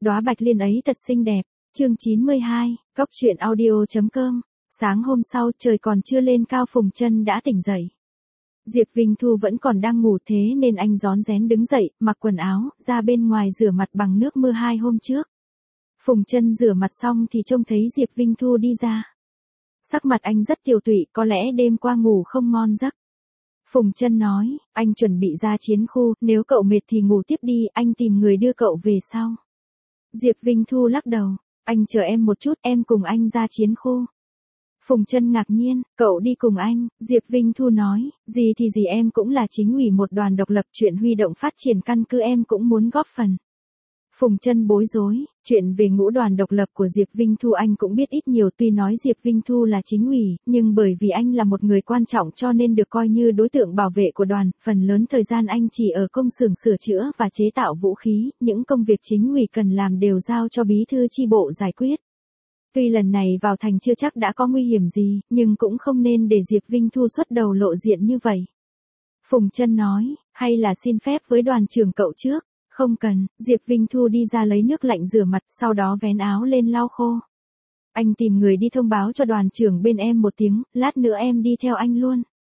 Đóa bạch liên ấy thật xinh đẹp. Chương 92, Cốc truyện audio.com. Sáng hôm sau trời còn chưa lên cao Phùng Chân đã tỉnh dậy. Diệp Vinh Thu vẫn còn đang ngủ thế nên anh rón rén đứng dậy, mặc quần áo, ra bên ngoài rửa mặt bằng nước mưa 2 hôm trước. Phùng Chân rửa mặt xong thì trông thấy Diệp Vinh Thu đi ra. Sắc mặt anh rất tiều tụy, có lẽ đêm qua ngủ không ngon giấc. Phùng Chân nói, anh chuẩn bị ra chiến khu, nếu cậu mệt thì ngủ tiếp đi, anh tìm người đưa cậu về sau. Diệp Vinh Thu lắc đầu, anh chờ em một chút, em cùng anh ra chiến khu. Phùng Chân ngạc nhiên, cậu đi cùng anh, Diệp Vinh Thu nói, gì thì gì em cũng là chính ủy một đoàn độc lập, chuyện huy động phát triển căn cứ em cũng muốn góp phần. Phùng Chân bối rối, chuyện về ngũ đoàn độc lập của Diệp Vinh Thu anh cũng biết ít nhiều, tuy nói Diệp Vinh Thu là chính ủy, nhưng bởi vì anh là một người quan trọng cho nên được coi như đối tượng bảo vệ của đoàn, phần lớn thời gian anh chỉ ở công xưởng sửa chữa và chế tạo vũ khí, những công việc chính ủy cần làm đều giao cho bí thư chi bộ giải quyết. Tuy lần này vào thành chưa chắc đã có nguy hiểm gì, nhưng cũng không nên để Diệp Vinh Thu xuất đầu lộ diện như vậy. Phùng Chân nói, hay là xin phép với đoàn trưởng cậu trước. Không cần, Diệp Vinh Thu đi ra lấy nước lạnh rửa mặt, sau đó vén áo lên lau khô. Anh tìm người đi thông báo cho đoàn trưởng bên em một tiếng, lát nữa em đi theo anh luôn.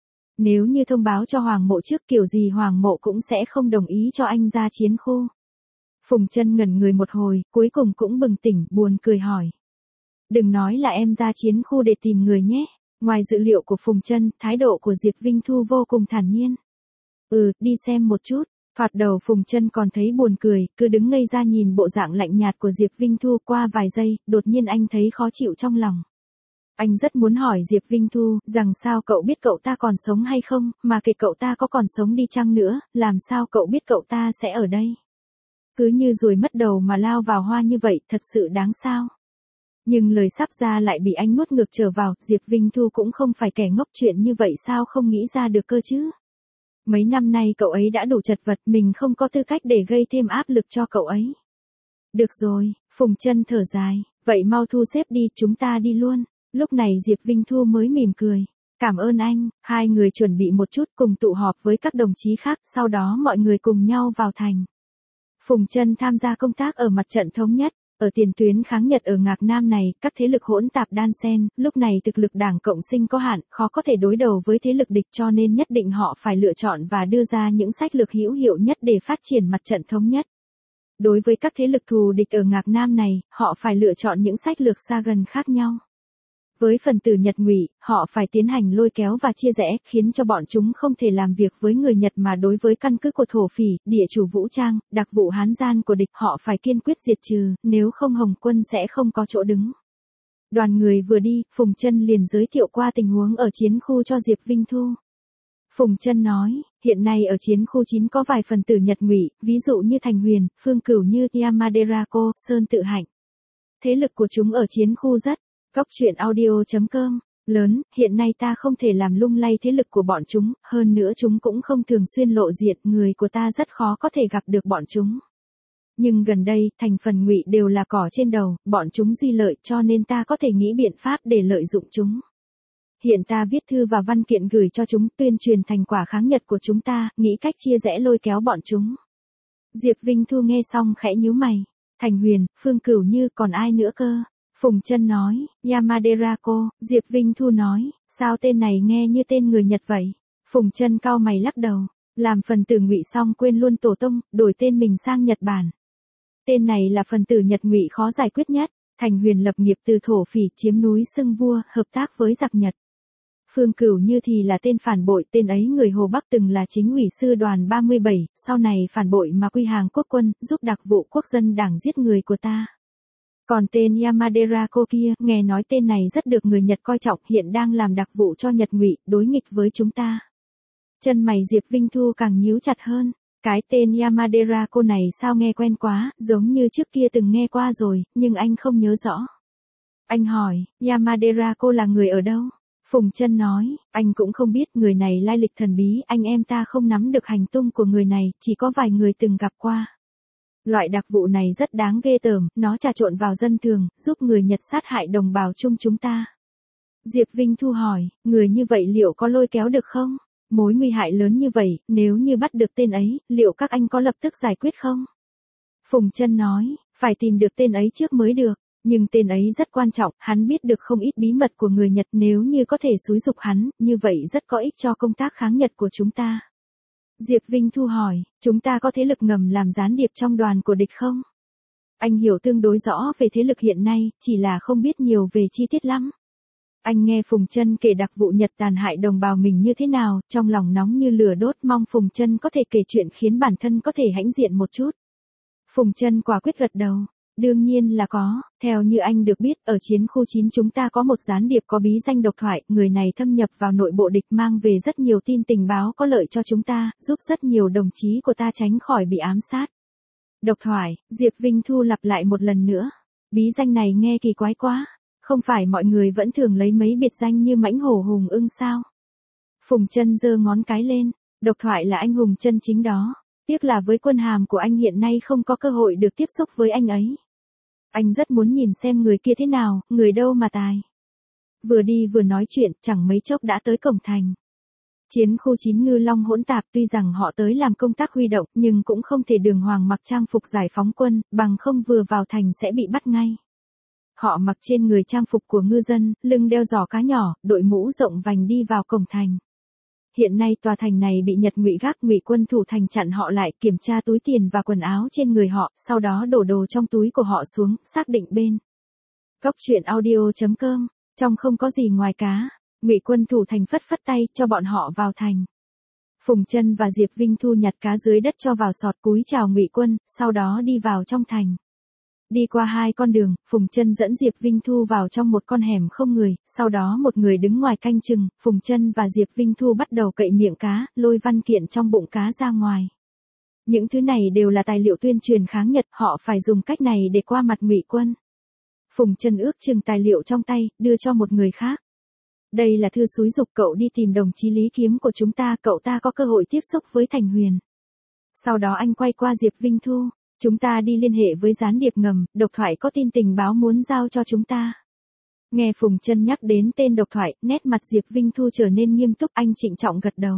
Nếu như thông báo cho Hoàng Mộ trước kiểu gì Hoàng Mộ cũng sẽ không đồng ý cho anh ra chiến khu. Phùng Chân ngẩn người một hồi, cuối cùng cũng bừng tỉnh, buồn cười hỏi. Đừng nói là em ra chiến khu để tìm người nhé. Ngoài dự liệu của Phùng Chân, thái độ của Diệp Vinh Thu vô cùng thản nhiên. Đi xem một chút. Thoạt đầu Phùng Chân còn thấy buồn cười, cứ đứng ngây ra nhìn bộ dạng lạnh nhạt của Diệp Vinh Thu, qua vài giây, đột nhiên anh thấy khó chịu trong lòng. Anh rất muốn hỏi Diệp Vinh Thu, rằng sao cậu biết cậu ta còn sống hay không, mà kể cậu ta có còn sống đi chăng nữa, làm sao cậu biết cậu ta sẽ ở đây. Cứ như ruồi mất đầu mà lao vào hoa như vậy, thật sự đáng sao. Nhưng lời sắp ra lại bị anh nuốt ngược trở vào, Diệp Vinh Thu cũng không phải kẻ ngốc, chuyện như vậy sao không nghĩ ra được cơ chứ. Mấy năm nay cậu ấy đã đủ chật vật, mình không có tư cách để gây thêm áp lực cho cậu ấy. Được rồi, Phùng Chân thở dài, vậy mau thu xếp đi, chúng ta đi luôn. Lúc này Diệp Vinh Thu mới mỉm cười. Cảm ơn anh, hai người chuẩn bị một chút cùng tụ họp với các đồng chí khác, sau đó mọi người cùng nhau vào thành. Phùng Chân tham gia công tác ở mặt trận thống nhất. Ở tiền tuyến kháng Nhật ở Ngạc Nam này, các thế lực hỗn tạp đan xen, lúc này thực lực Đảng Cộng sinh có hạn, khó có thể đối đầu với thế lực địch, cho nên nhất định họ phải lựa chọn và đưa ra những sách lược hữu hiệu nhất để phát triển mặt trận thống nhất. Đối với các thế lực thù địch ở Ngạc Nam này, họ phải lựa chọn những sách lược xa gần khác nhau. Với phần tử Nhật Ngụy, họ phải tiến hành lôi kéo và chia rẽ, khiến cho bọn chúng không thể làm việc với người Nhật, mà đối với căn cứ của thổ phỉ, địa chủ vũ trang, đặc vụ Hán gian của địch, họ phải kiên quyết diệt trừ, nếu không Hồng quân sẽ không có chỗ đứng. Đoàn người vừa đi, Phùng Chân liền giới thiệu qua tình huống ở chiến khu cho Diệp Vinh Thu. Phùng Chân nói, hiện nay ở chiến khu 9 có vài phần tử Nhật Ngụy, ví dụ như Thành Huyền, Phương Cửu Như, Yamaderako, Sơn Tự Hạnh. Thế lực của chúng ở chiến khu rất Cốc truyện audio.com, lớn, hiện nay ta không thể làm lung lay thế lực của bọn chúng, hơn nữa chúng cũng không thường xuyên lộ diện, người của ta rất khó có thể gặp được bọn chúng. Nhưng gần đây, thành phần Ngụy đều là cỏ trên đầu, bọn chúng duy lợi, cho nên ta có thể nghĩ biện pháp để lợi dụng chúng. Hiện ta viết thư và văn kiện gửi cho chúng, tuyên truyền thành quả kháng Nhật của chúng ta, nghĩ cách chia rẽ lôi kéo bọn chúng. Diệp Vinh Thu nghe xong khẽ nhíu mày. Thành Huyền, Phương Cửu Như, còn ai nữa cơ? Phùng Chân nói, Yamaderako. Diệp Vinh Thu nói, sao tên này nghe như tên người Nhật vậy? Phùng Chân cau mày lắc đầu, làm phần tử Ngụy xong quên luôn tổ tông, đổi tên mình sang Nhật Bản. Tên này là phần tử Nhật Ngụy khó giải quyết nhất. Thành Huyền lập nghiệp từ thổ phỉ, chiếm núi xưng vua, hợp tác với giặc Nhật. Phương Cửu Như thì là tên phản bội, tên ấy người Hồ Bắc, từng là chính ủy sư đoàn 37, sau này phản bội mà quy hàng quốc quân, giúp đặc vụ quốc dân đảng giết người của ta. Còn tên Yamaderako kia, nghe nói tên này rất được người Nhật coi trọng, hiện đang làm đặc vụ cho Nhật Ngụy, đối nghịch với chúng ta. Chân mày Diệp Vinh Thu càng nhíu chặt hơn. Cái tên Yamaderako này sao nghe quen quá, giống như trước kia từng nghe qua rồi, nhưng anh không nhớ rõ. Anh hỏi, Yamaderako là người ở đâu? Phùng Chân nói, anh cũng không biết, người này lai lịch thần bí, anh em ta không nắm được hành tung của người này, chỉ có vài người từng gặp qua. Loại đặc vụ này rất đáng ghê tởm, nó trà trộn vào dân thường, giúp người Nhật sát hại đồng bào chung chúng ta. Diệp Vinh Thu hỏi, người như vậy liệu có lôi kéo được không? Mối nguy hại lớn như vậy, nếu như bắt được tên ấy, liệu các anh có lập tức giải quyết không? Phùng Chân nói, Phải tìm được tên ấy trước mới được, nhưng tên ấy rất quan trọng, hắn biết được không ít bí mật của người Nhật, nếu như có thể xúi giục hắn, như vậy rất có ích cho công tác kháng Nhật của chúng ta. Diệp Vinh Thu hỏi, chúng ta có thế lực ngầm làm gián điệp trong đoàn của địch không? Anh hiểu tương đối rõ về thế lực hiện nay, chỉ là không biết nhiều về chi tiết lắm. Anh nghe Phùng Chân kể đặc vụ Nhật tàn hại đồng bào mình như thế nào, trong lòng nóng như lửa đốt, mong Phùng Chân có thể kể chuyện khiến bản thân có thể hãnh diện một chút. Phùng Chân quả quyết gật đầu. Đương nhiên là có, theo như anh được biết, ở chiến khu 9 chúng ta có một gián điệp có bí danh Độc Thoại, người này thâm nhập vào nội bộ địch, mang về rất nhiều tin tình báo có lợi cho chúng ta, giúp rất nhiều đồng chí của ta tránh khỏi bị ám sát. Độc Thoại, Diệp Vinh Thu lặp lại một lần nữa. Bí danh này nghe kỳ quái quá, không phải mọi người vẫn thường lấy mấy biệt danh như Mãnh Hổ, Hùng Ưng sao? Phùng Chân giơ ngón cái lên, Độc Thoại là anh hùng chân chính đó. Tiếc là với quân hàm của anh hiện nay không có cơ hội được tiếp xúc với anh ấy. Anh rất muốn nhìn xem người kia thế nào, người đâu mà tài. Vừa đi vừa nói chuyện, chẳng mấy chốc đã tới cổng thành. Chiến khu 9 Ngư Long hỗn tạp, tuy rằng họ tới làm công tác huy động, nhưng cũng không thể đường hoàng mặc trang phục giải phóng quân, bằng không vừa vào thành sẽ bị bắt ngay. Họ mặc trên người trang phục của ngư dân, lưng đeo giỏ cá nhỏ, đội mũ rộng vành đi vào cổng thành. Hiện nay tòa thành này bị Nhật Ngụy quân thủ thành chặn họ lại, kiểm tra túi tiền và quần áo trên người họ, sau đó đổ đồ trong túi của họ xuống, xác định bên. Góc truyện audio.com, trong không có gì ngoài cá, Ngụy quân thủ thành phất phất tay cho bọn họ vào thành. Phùng Chân và Diệp Vinh Thu nhặt cá dưới đất cho vào sọt, cúi chào Ngụy quân, sau đó đi vào trong thành. Đi qua hai con đường, Phùng Chân dẫn Diệp Vinh Thu vào trong một con hẻm không người, sau đó một người đứng ngoài canh chừng, Phùng Chân và Diệp Vinh Thu bắt đầu cậy miệng cá, lôi văn kiện trong bụng cá ra ngoài. Những thứ này đều là tài liệu tuyên truyền kháng Nhật, họ phải dùng cách này để qua mặt Ngụy quân. Phùng Chân ước chừng tài liệu trong tay, đưa cho một người khác. Đây là thư xúi giục cậu đi tìm đồng chí Lý Kiếm của chúng ta, cậu ta có cơ hội tiếp xúc với Thành Huyền. Sau đó anh quay qua Diệp Vinh Thu. Chúng ta đi liên hệ với gián điệp ngầm, Độc Thoại có tin tình báo muốn giao cho chúng ta. Nghe Phùng Chân nhắc đến tên Độc Thoại, nét mặt Diệp Vinh Thu trở nên nghiêm túc, anh trịnh trọng gật đầu.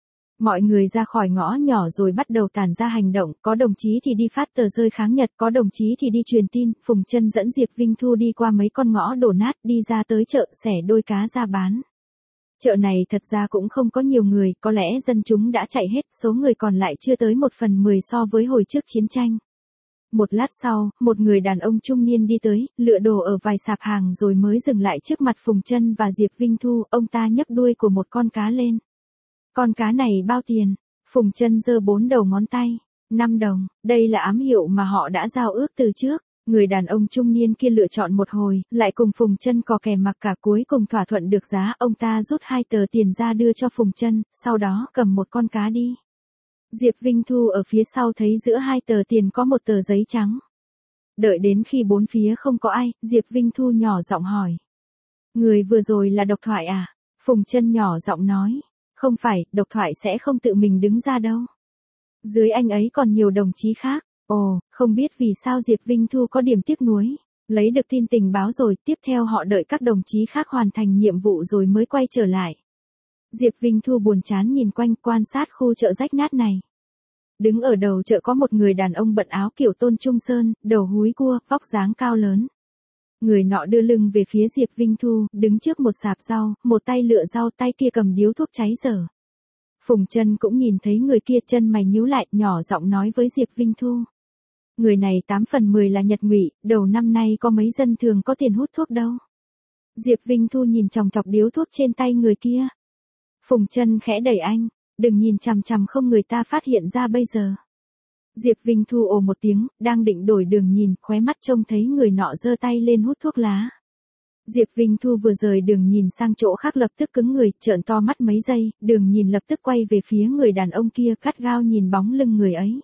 Mọi người ra khỏi ngõ nhỏ rồi bắt đầu tản ra hành động, có đồng chí thì đi phát tờ rơi kháng Nhật, có đồng chí thì đi truyền tin. Phùng Chân dẫn Diệp Vinh Thu đi qua mấy con ngõ đổ nát, đi ra tới chợ, xẻ đôi cá ra bán. Chợ này thật ra cũng không có nhiều người, có lẽ dân chúng đã chạy hết, số người còn lại chưa tới 1/10 so với hồi trước chiến tranh. Một lát sau, một người đàn ông trung niên đi tới, lựa đồ ở vài sạp hàng rồi mới dừng lại trước mặt Phùng Chân và Diệp Vinh Thu, ông ta nhấc đuôi của một con cá lên. Con cá này bao tiền? Phùng Chân giơ 4 đầu ngón tay. 5 đồng, đây là ám hiệu mà họ đã giao ước từ trước. Người đàn ông trung niên kia lựa chọn một hồi, lại cùng Phùng Chân cò kè mặc cả, cuối cùng thỏa thuận được giá, ông ta rút 2 tờ tiền ra đưa cho Phùng Chân, sau đó cầm một con cá đi. Diệp Vinh Thu ở phía sau thấy giữa 2 tờ tiền có một tờ giấy trắng. Đợi đến khi bốn phía không có ai, Diệp Vinh Thu nhỏ giọng hỏi. Người vừa rồi là Độc Thoại à? Phùng Chân nhỏ giọng nói. Không phải, Độc Thoại sẽ không tự mình đứng ra đâu. Dưới anh ấy còn nhiều đồng chí khác. Ồ, không biết vì sao Diệp Vinh Thu có điểm tiếc nuối. Lấy được tin tình báo rồi, tiếp theo họ đợi các đồng chí khác hoàn thành nhiệm vụ rồi mới quay trở lại. Diệp Vinh Thu buồn chán nhìn quanh, quan sát khu chợ rách nát này. Đứng ở đầu chợ có một người đàn ông bận áo kiểu Tôn Trung Sơn, đầu húi cua, vóc dáng cao lớn. Người nọ đưa lưng về phía Diệp Vinh Thu, đứng trước một sạp rau, một tay lựa rau, tay kia cầm điếu thuốc cháy dở. Phùng Chân cũng nhìn thấy người kia, chân mày nhíu lại, nhỏ giọng nói với Diệp Vinh Thu. Người này 8/10 là Nhật Ngụy, đầu năm nay có mấy dân thường có tiền hút thuốc đâu. Diệp Vinh Thu nhìn chòng chọc điếu thuốc trên tay người kia. Phùng Chân khẽ đẩy anh, đừng nhìn chằm chằm không người ta phát hiện ra bây giờ. Diệp Vinh Thu ồ một tiếng, đang định đổi đường nhìn, khóe mắt trông thấy người nọ giơ tay lên hút thuốc lá. Diệp Vinh Thu vừa rời đường nhìn sang chỗ khác lập tức cứng người, trợn to mắt mấy giây, đường nhìn lập tức quay về phía người đàn ông kia, gắt gao nhìn bóng lưng người ấy.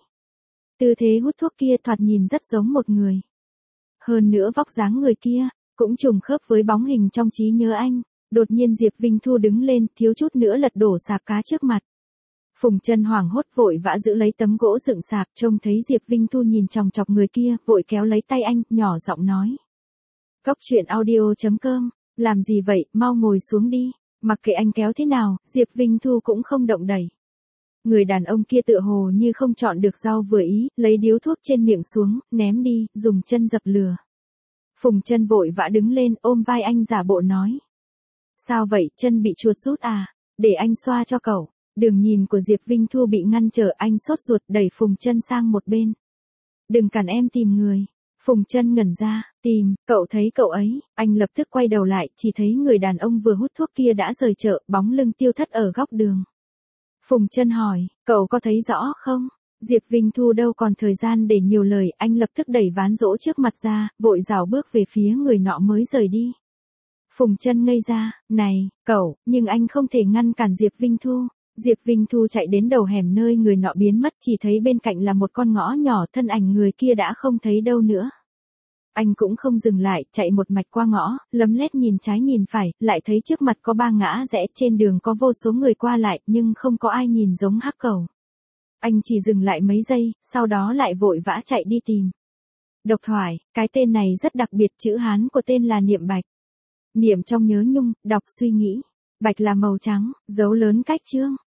Tư thế hút thuốc kia thoạt nhìn rất giống một người. Hơn nữa vóc dáng người kia, cũng trùng khớp với bóng hình trong trí nhớ anh. Đột nhiên Diệp Vinh Thu đứng lên, thiếu chút nữa lật đổ sạp cá trước mặt. Phùng Chân hoảng hốt vội vã giữ lấy tấm gỗ dựng sạp, trông thấy Diệp Vinh Thu nhìn chòng chọc người kia, vội kéo lấy tay anh, nhỏ giọng nói. Góc truyện audio.com, làm gì vậy, mau ngồi xuống đi. Mặc kệ anh kéo thế nào, Diệp Vinh Thu cũng không động đẩy. Người đàn ông kia tựa hồ như không chọn được rau vừa ý, lấy điếu thuốc trên miệng xuống, ném đi, dùng chân dập lửa. Phùng Chân vội vã đứng lên, ôm vai anh giả bộ nói. Sao vậy, chân bị chuột rút à? Để anh xoa cho cậu. Đường nhìn của Diệp Vinh Thu bị ngăn trở, anh sốt ruột đẩy Phùng Chân sang một bên. Đừng cản em tìm người. Phùng Chân ngẩn ra, tìm, cậu thấy cậu ấy, anh lập tức quay đầu lại, chỉ thấy người đàn ông vừa hút thuốc kia đã rời chợ, bóng lưng tiêu thất ở góc đường. Phùng Chân hỏi, cậu có thấy rõ không? Diệp Vinh Thu đâu còn thời gian để nhiều lời, anh lập tức đẩy ván gỗ trước mặt ra, vội rảo bước về phía người nọ mới rời đi. Phùng Chân ngây ra, này, cậu, nhưng anh không thể ngăn cản Diệp Vinh Thu. Diệp Vinh Thu chạy đến đầu hẻm nơi người nọ biến mất, chỉ thấy bên cạnh là một con ngõ nhỏ, thân ảnh người kia đã không thấy đâu nữa. Anh cũng không dừng lại, chạy một mạch qua ngõ, lấm lét nhìn trái nhìn phải, lại thấy trước mặt có 3 ngã rẽ, trên đường có vô số người qua lại, nhưng không có ai nhìn giống Hắc Cẩu. Anh chỉ dừng lại mấy giây, sau đó lại vội vã chạy đi tìm. Độc thoại, cái tên này rất đặc biệt, chữ Hán của tên là Niệm Bạch. Niệm trong nhớ nhung, đọc suy nghĩ. Bạch là màu trắng, dấu lớn cách chương.